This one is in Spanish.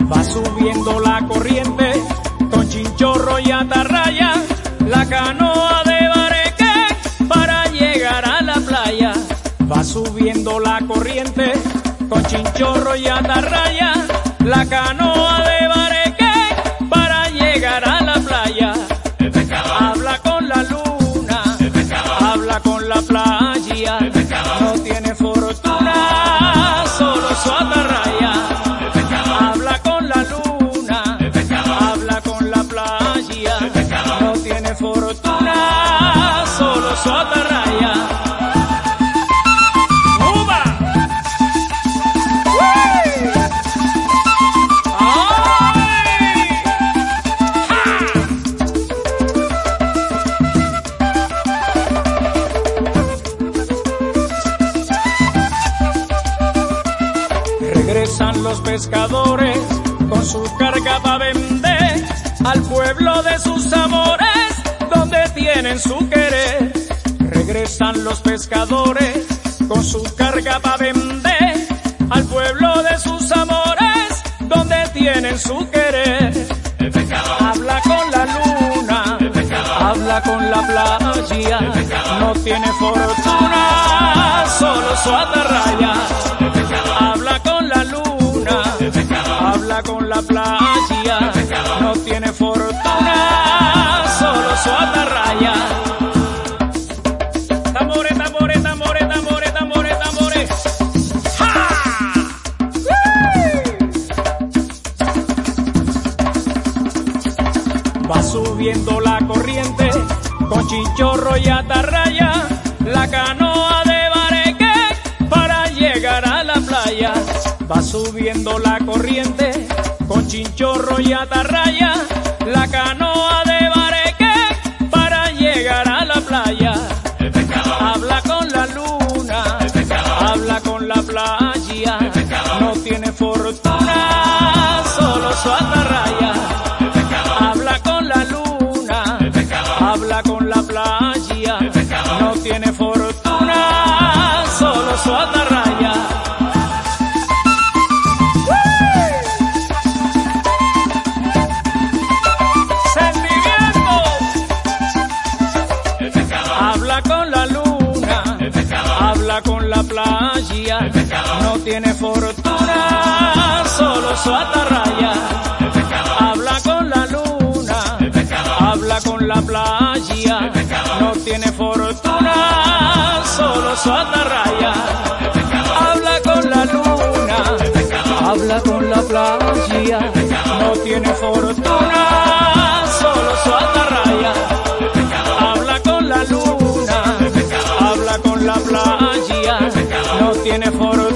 Va subiendo la corriente con chinchorro y atarraya, la canoa de Bareque para llegar a la playa. Va subiendo la corriente con chinchorro y atarraya, la canoa de Bareque para llegar a la playa. Habla con la luna, habla con la playa, no tiene fortuna, solo su atarraya. Habla con la luna, habla con la playa, no tiene fortuna, solo su atarraya. Regresan los pescadores con su carga pa' vender al pueblo de sus amores, donde tienen su querer. Regresan los pescadores con su carga pa' vender al pueblo de sus amores, donde tienen su querer. Habla con la luna, habla con la playa, no tiene fortuna, solo su atarraya. Habla con la luna, habla con la playa, no tiene fortuna, solo su atarraya. Tambores, tambores, tambores, tambores, tambores, tambores. ¡Ja! Va subiendo la corriente con chinchorro y atarraya, la canoa de Bareque para llegar a la playa. Va subiendo la corriente con chinchorro y atarraya, la canoa de Bareque para llegar a la playa. Habla con la luna, habla con la playa, no tiene fortuna, solo su atarraya. Habla con la luna, habla con la playa, no tiene fortuna, solo su atarraya. Habla con la luna, habla con la playa, no tiene fortuna, solo su atarraya. Habla con la luna, habla con la playa, no tiene fortuna, solo su atarraya. Habla con la luna, habla con la playa, no tiene fortuna, solo su atarraya. Habla con la luna, habla con la playa, no tiene fortuna.